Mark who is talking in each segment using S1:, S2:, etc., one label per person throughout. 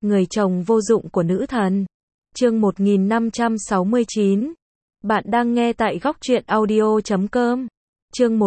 S1: người chồng vô dụng của nữ thần. Chương 1569. Bạn đang nghe tại góc truyện audio.com. Chương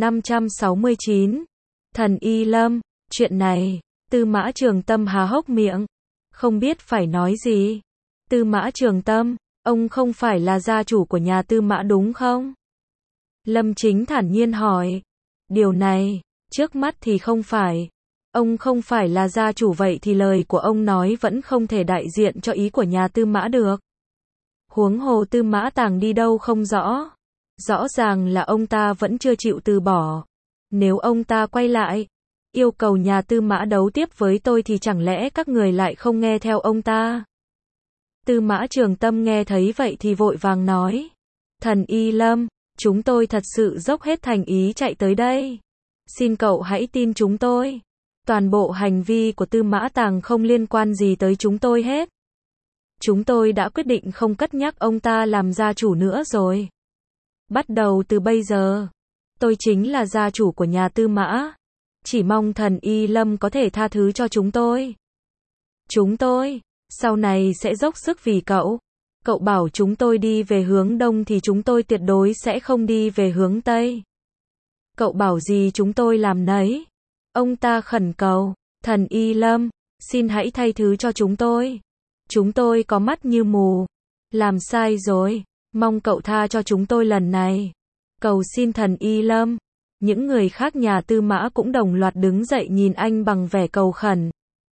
S1: 1569. Thần Y Lâm. Chuyện này, Tư Mã Trường Tâm há hốc miệng, không biết phải nói gì. Tư Mã Trường Tâm, ông không phải là gia chủ của nhà Tư Mã đúng không? Lâm Chính thản nhiên hỏi. Điều này, trước mắt thì không phải. Ông không phải là gia chủ, vậy thì lời của ông nói vẫn không thể đại diện cho ý của nhà Tư Mã được. Huống hồ Tư Mã Tàng đi đâu không rõ. Rõ ràng là ông ta vẫn chưa chịu từ bỏ. Nếu ông ta quay lại, yêu cầu nhà Tư Mã đấu tiếp với tôi thì chẳng lẽ các người lại không nghe theo ông ta? Tư Mã Trường Tâm nghe thấy vậy thì vội vàng nói. Thần Y Lâm, chúng tôi thật sự dốc hết thành ý chạy tới đây. Xin cậu hãy tin chúng tôi. Toàn bộ hành vi của Tư Mã Tàng không liên quan gì tới chúng tôi hết. Chúng tôi đã quyết định không cất nhắc ông ta làm gia chủ nữa rồi. Bắt đầu từ bây giờ, tôi chính là gia chủ của nhà Tư Mã. Chỉ mong thần Y Lâm có thể tha thứ cho chúng tôi. Chúng tôi, sau này sẽ dốc sức vì cậu. Cậu bảo chúng tôi đi về hướng đông thì chúng tôi tuyệt đối sẽ không đi về hướng tây. Cậu bảo gì chúng tôi làm nấy. Ông ta khẩn cầu, thần Y Lâm, xin hãy thay thứ cho chúng tôi. Chúng tôi có mắt như mù. Làm sai rồi, mong cậu tha cho chúng tôi lần này. Cầu xin thần Y Lâm. Những người khác nhà Tư Mã cũng đồng loạt đứng dậy nhìn anh bằng vẻ cầu khẩn.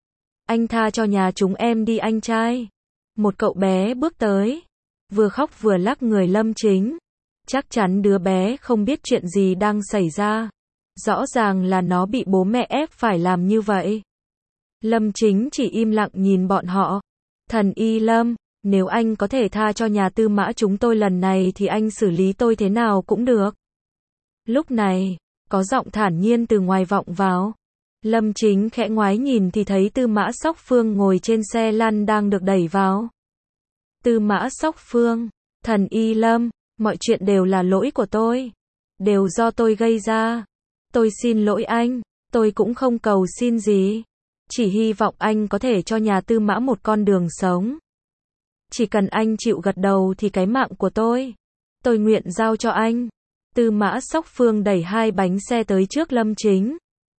S1: Anh tha cho nhà chúng em đi anh trai. Một cậu bé bước tới, vừa khóc vừa lắc người Lâm Chính. Chắc chắn đứa bé không biết chuyện gì đang xảy ra. Rõ ràng là nó bị bố mẹ ép phải làm như vậy. Lâm Chính chỉ im lặng nhìn bọn họ. Thần Y Lâm, nếu anh có thể tha cho nhà Tư Mã chúng tôi lần này thì anh xử lý tôi thế nào cũng được. Lúc này, có giọng thản nhiên từ ngoài vọng vào. Lâm Chính khẽ ngoái nhìn thì thấy Tư Mã Sóc Phương ngồi trên xe lăn đang được đẩy vào. Tư Mã Sóc Phương, thần Y Lâm, mọi chuyện đều là lỗi của tôi. Đều do tôi gây ra. Tôi xin lỗi anh, tôi cũng không cầu xin gì. Chỉ hy vọng anh có thể cho nhà Tư Mã một con đường sống. Chỉ cần anh chịu gật đầu thì cái mạng của tôi nguyện giao cho anh. Tư Mã Sóc Phương đẩy hai bánh xe tới trước Lâm Chính.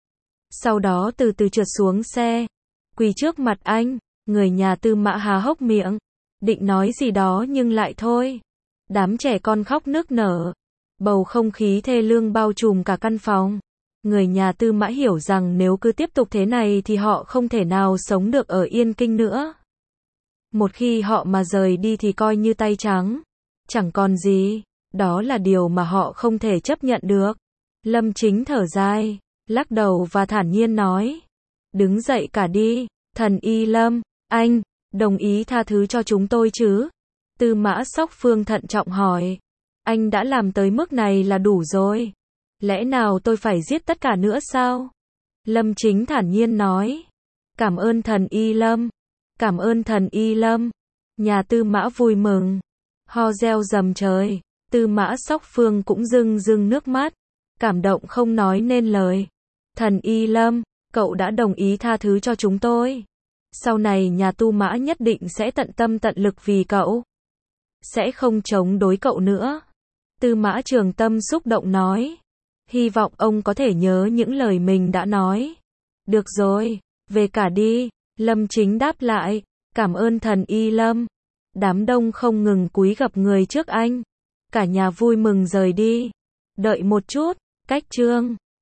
S1: Sau đó từ từ trượt xuống xe, quỳ trước mặt anh. Người nhà Tư Mã há hốc miệng, định nói gì đó nhưng lại thôi. Đám trẻ con khóc nức nở. Bầu không khí thê lương bao trùm cả căn phòng. Người nhà Tư Mã hiểu rằng nếu cứ tiếp tục thế này thì họ không thể nào sống được ở Yên Kinh nữa. Một khi họ mà rời đi thì coi như tay trắng, chẳng còn gì. Đó là điều mà họ không thể chấp nhận được. Lâm Chính thở dài, lắc đầu và thản nhiên nói. Đứng dậy cả đi, thần Y Lâm, anh, đồng ý tha thứ cho chúng tôi chứ? Tư Mã Sóc Phương thận trọng hỏi. Anh đã làm tới mức này là đủ rồi. Lẽ nào tôi phải giết tất cả nữa sao? Lâm Chính thản nhiên nói. Cảm ơn thần Y Lâm. Cảm ơn thần Y Lâm. Nhà Tư Mã vui mừng. Ho reo rầm trời. Tư Mã Sóc Phương cũng rưng rưng nước mắt. Cảm động không nói nên lời. Thần Y Lâm, cậu đã đồng ý tha thứ cho chúng tôi. Sau này nhà Tu Mã nhất định sẽ tận tâm tận lực vì cậu. Sẽ không chống đối cậu nữa. Tư Mã Trường Tâm xúc động nói. Hy vọng ông có thể nhớ những lời mình đã nói. Được rồi, về cả đi. Lâm Chính đáp lại. Cảm ơn thần Y Lâm. Đám đông không ngừng cúi gập người trước anh. Cả nhà vui mừng rời đi. Đợi một chút, cách chương